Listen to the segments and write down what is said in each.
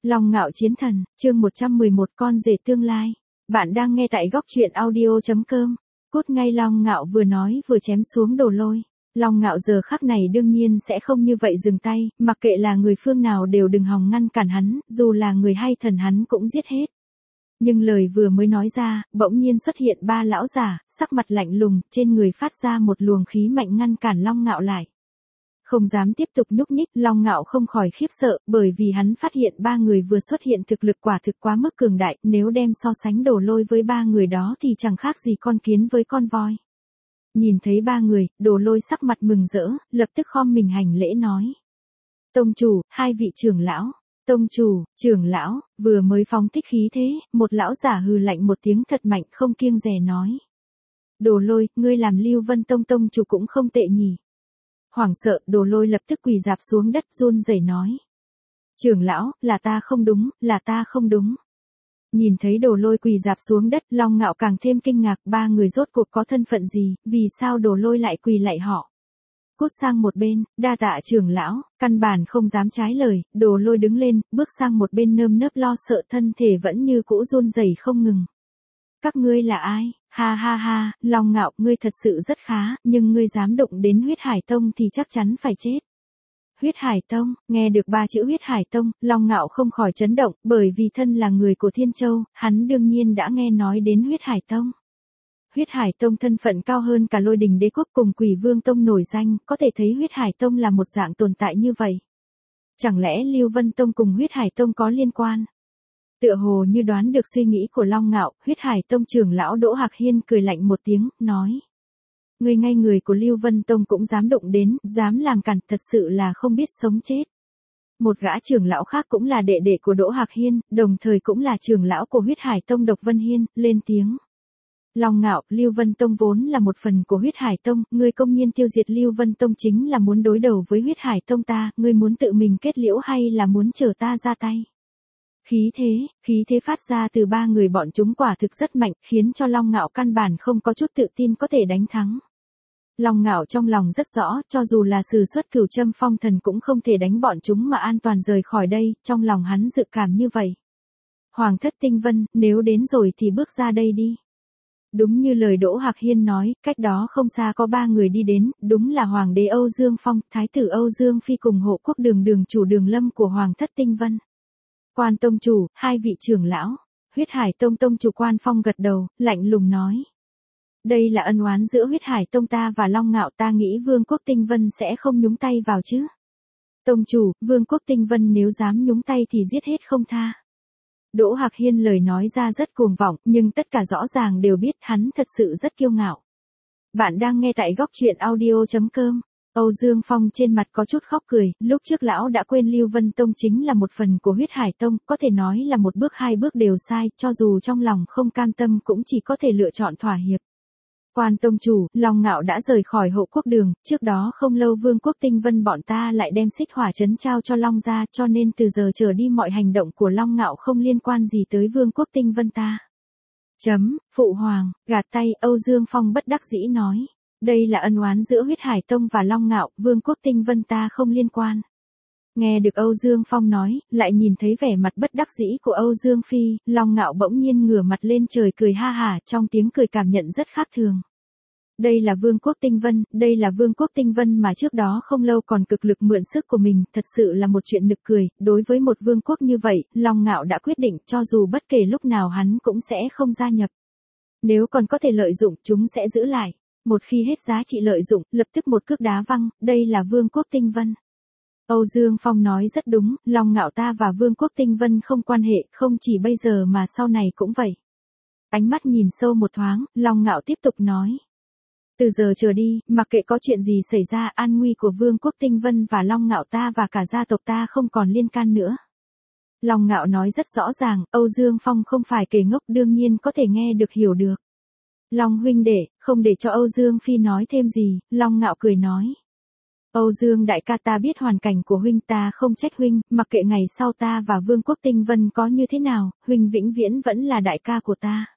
Long Ngạo Chiến Thần, chương 111 con rể tương lai. Bạn đang nghe tại góc truyện audio.com. Cút ngay, Long Ngạo vừa nói vừa chém xuống Đồ Lôi. Long Ngạo giờ khắc này đương nhiên sẽ không như vậy dừng tay, mặc kệ là người phương nào đều đừng hòng ngăn cản hắn, dù là người hay thần hắn cũng giết hết. Nhưng lời vừa mới nói ra, bỗng nhiên xuất hiện ba lão giả, sắc mặt lạnh lùng, trên người phát ra một luồng khí mạnh ngăn cản Long Ngạo lại. Không dám tiếp tục nhúc nhích, Long Ngạo không khỏi khiếp sợ, bởi vì hắn phát hiện ba người vừa xuất hiện thực lực quả thực quá mức cường đại, nếu đem so sánh Đồ Lôi với ba người đó thì chẳng khác gì con kiến với con voi. Nhìn thấy ba người, Đồ Lôi sắc mặt mừng rỡ, lập tức khom mình hành lễ nói. Tông chủ, hai vị trưởng lão. Tông chủ, trưởng lão, vừa mới phóng thích khí thế, một lão giả hừ lạnh một tiếng thật mạnh không kiêng dè nói. Đồ Lôi, ngươi làm Lưu Vân Tông tông chủ cũng không tệ nhỉ. Hoảng sợ, Đồ Lôi lập tức quỳ rạp xuống đất run rẩy nói. Trưởng lão, là ta không đúng, là ta không đúng. Nhìn thấy Đồ Lôi quỳ rạp xuống đất, Long Ngạo càng thêm kinh ngạc, ba người rốt cuộc có thân phận gì, vì sao Đồ Lôi lại quỳ lạy họ. Cút sang một bên, đa tạ trưởng lão, căn bản không dám trái lời, Đồ Lôi đứng lên, bước sang một bên nơm nớp lo sợ, thân thể vẫn như cũ run rẩy không ngừng. Các ngươi là ai? Ha ha ha, Long Ngạo, ngươi thật sự rất khá, nhưng ngươi dám đụng đến Huyết Hải Tông thì chắc chắn phải chết. Huyết Hải Tông, nghe được ba chữ Huyết Hải Tông, Long Ngạo không khỏi chấn động, bởi vì thân là người của Thiên Châu, hắn đương nhiên đã nghe nói đến Huyết Hải Tông. Huyết Hải Tông thân phận cao hơn cả Lôi Đình Đế Quốc cùng Quỷ Vương Tông nổi danh, có thể thấy Huyết Hải Tông là một dạng tồn tại như vậy. Chẳng lẽ Lưu Vân Tông cùng Huyết Hải Tông có liên quan? Tựa hồ như đoán được suy nghĩ của Long Ngạo, Huyết Hải Tông trưởng lão Đỗ Hạc Hiên cười lạnh một tiếng, nói. Ngươi ngay người của Lưu Vân Tông cũng dám đụng đến, dám làm cản, thật sự là không biết sống chết. Một gã trưởng lão khác cũng là đệ đệ của Đỗ Hạc Hiên, đồng thời cũng là trưởng lão của Huyết Hải Tông Độc Vân Hiên, lên tiếng. Long Ngạo, Lưu Vân Tông vốn là một phần của Huyết Hải Tông, ngươi công nhiên tiêu diệt Lưu Vân Tông chính là muốn đối đầu với Huyết Hải Tông ta, ngươi muốn tự mình kết liễu hay là muốn chờ ta ra tay? Khí thế phát ra từ ba người bọn chúng quả thực rất mạnh, khiến cho Long Ngạo căn bản không có chút tự tin có thể đánh thắng. Long Ngạo trong lòng rất rõ, cho dù là sử xuất Cửu Châm Phong Thần cũng không thể đánh bọn chúng mà an toàn rời khỏi đây, trong lòng hắn dự cảm như vậy. Hoàng thất Tinh Vân, nếu đến rồi thì bước ra đây đi. Đúng như lời Đỗ Hạc Hiên nói, cách đó không xa có ba người đi đến, đúng là Hoàng đế Âu Dương Phong, Thái tử Âu Dương Phi cùng hộ quốc đường đường chủ Đường Lâm của Hoàng thất Tinh Vân. Quan tông chủ, hai vị trưởng lão. Huyết Hải Tông tông chủ Quan Phong gật đầu, lạnh lùng nói. Đây là ân oán giữa Huyết Hải Tông ta và Long Ngạo, ta nghĩ Vương quốc Tinh Vân sẽ không nhúng tay vào chứ. Tông chủ, Vương quốc Tinh Vân nếu dám nhúng tay thì giết hết không tha. Đỗ Hạc Hiên lời nói ra rất cuồng vọng, nhưng tất cả rõ ràng đều biết hắn thật sự rất kiêu ngạo. Bạn đang nghe tại góc truyện audio.com. Âu Dương Phong trên mặt có chút khóc cười, lúc trước lão đã quên Lưu Vân Tông chính là một phần của Huyết Hải Tông, có thể nói là một bước hai bước đều sai, cho dù trong lòng không cam tâm cũng chỉ có thể lựa chọn thỏa hiệp. Quan tông chủ, Long Ngạo đã rời khỏi hộ quốc đường, trước đó không lâu Vương quốc Tinh Vân bọn ta lại đem Xích Hỏa trấn trao cho Long gia, cho nên từ giờ trở đi mọi hành động của Long Ngạo không liên quan gì tới Vương quốc Tinh Vân ta. Phụ hoàng, gạt tay, Âu Dương Phong bất đắc dĩ nói. Đây là ân oán giữa Huyết Hải Tông và Long Ngạo, Vương quốc Tinh Vân ta không liên quan. Nghe được Âu Dương Phong nói, lại nhìn thấy vẻ mặt bất đắc dĩ của Âu Dương Phi, Long Ngạo bỗng nhiên ngửa mặt lên trời cười ha hả, trong tiếng cười cảm nhận rất khác thường. Đây là Vương quốc Tinh Vân, đây là Vương quốc Tinh Vân mà trước đó không lâu còn cực lực mượn sức của mình, thật sự là một chuyện nực cười, đối với một vương quốc như vậy, Long Ngạo đã quyết định cho dù bất kể lúc nào hắn cũng sẽ không gia nhập. Nếu còn có thể lợi dụng, chúng sẽ giữ lại. Một khi hết giá trị lợi dụng, lập tức một cước đá văng, đây là Vương quốc Tinh Vân. Âu Dương Phong nói rất đúng, Long Ngạo ta và Vương quốc Tinh Vân không quan hệ, không chỉ bây giờ mà sau này cũng vậy. Ánh mắt nhìn sâu một thoáng, Long Ngạo tiếp tục nói. Từ giờ trở đi, mặc kệ có chuyện gì xảy ra, an nguy của Vương quốc Tinh Vân và Long Ngạo ta và cả gia tộc ta không còn liên can nữa. Long Ngạo nói rất rõ ràng, Âu Dương Phong không phải kẻ ngốc, đương nhiên có thể nghe được hiểu được. Long huynh đệ, không để cho Âu Dương Phi nói thêm gì, Long Ngạo cười nói. Âu Dương đại ca, ta biết hoàn cảnh của huynh, ta không trách huynh, mặc kệ ngày sau ta và Vương quốc Tinh Vân có như thế nào, huynh vĩnh viễn vẫn là đại ca của ta.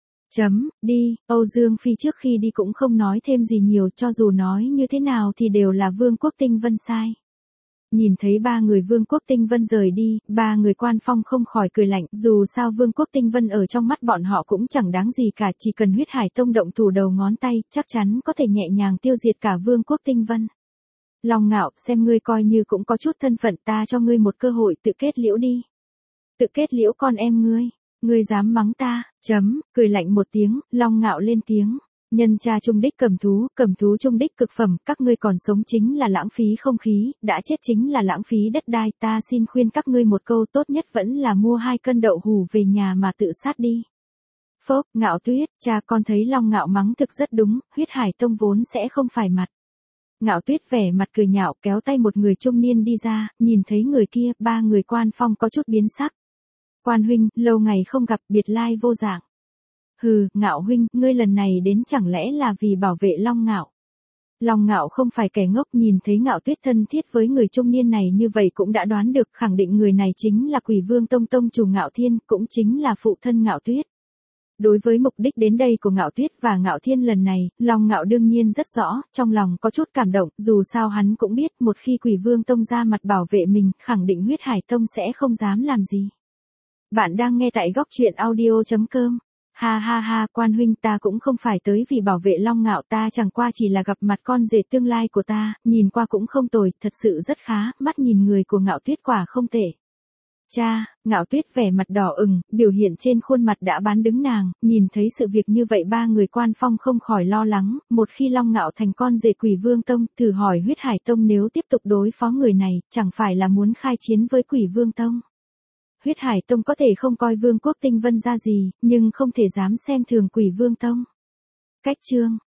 Đi, Âu Dương Phi trước khi đi cũng không nói thêm gì nhiều, cho dù nói như thế nào thì đều là Vương quốc Tinh Vân sai. Nhìn thấy ba người Vương Quốc Tinh Vân rời đi, ba người quan phong không khỏi cười lạnh, dù sao Vương Quốc Tinh Vân ở trong mắt bọn họ cũng chẳng đáng gì cả, chỉ cần huyết hải tông động thủ đầu ngón tay, chắc chắn có thể nhẹ nhàng tiêu diệt cả Vương Quốc Tinh Vân. Long Ngạo, xem ngươi coi như cũng có chút thân phận, ta cho ngươi một cơ hội tự kết liễu đi. Tự kết liễu con em ngươi dám mắng ta, cười lạnh một tiếng, Long Ngạo lên tiếng. Nhân cha trung đích cầm thú trung đích cực phẩm, các ngươi còn sống chính là lãng phí không khí, đã chết chính là lãng phí đất đai, ta xin khuyên các ngươi một câu, tốt nhất vẫn là mua 2 cân đậu hủ về nhà mà tự sát đi. Phốc, Ngạo Tuyết, cha con thấy Long Ngạo mắng thực rất đúng, huyết hải tông vốn sẽ không phải mặt. Ngạo Tuyết vẻ mặt cười nhạo kéo tay một người trung niên đi ra, nhìn thấy người kia, ba người quan phong có chút biến sắc. Quan huynh, lâu ngày không gặp, biệt lai vô dạng. Hừ, Ngạo huynh, ngươi lần này đến chẳng lẽ là vì bảo vệ Long Ngạo. Long Ngạo không phải kẻ ngốc, nhìn thấy Ngạo Tuyết thân thiết với người trung niên này như vậy cũng đã đoán được, khẳng định người này chính là Quỷ Vương Tông tông chủ Ngạo Thiên, cũng chính là phụ thân Ngạo Tuyết. Đối với mục đích đến đây của Ngạo Tuyết và Ngạo Thiên lần này, Long Ngạo đương nhiên rất rõ, trong lòng có chút cảm động, dù sao hắn cũng biết một khi Quỷ Vương Tông ra mặt bảo vệ mình, khẳng định huyết hải tông sẽ không dám làm gì. Bạn đang nghe tại góc truyện audio.com. Ha ha ha, quan huynh, ta cũng không phải tới vì bảo vệ Long Ngạo, ta chẳng qua chỉ là gặp mặt con rể tương lai của ta, nhìn qua cũng không tồi, thật sự rất khá, mắt nhìn người của Ngạo Tuyết quả không tệ. Cha, Ngạo Tuyết vẻ mặt đỏ ửng, biểu hiện trên khuôn mặt đã bán đứng nàng, nhìn thấy sự việc như vậy ba người quan phong không khỏi lo lắng, một khi Long Ngạo thành con rể Quỷ Vương Tông, thử hỏi huyết hải tông nếu tiếp tục đối phó người này, chẳng phải là muốn khai chiến với Quỷ Vương Tông. Huyết hải tông có thể không coi Vương Quốc Tinh Vân ra gì, nhưng không thể dám xem thường Quỷ Vương Tông. Cách chương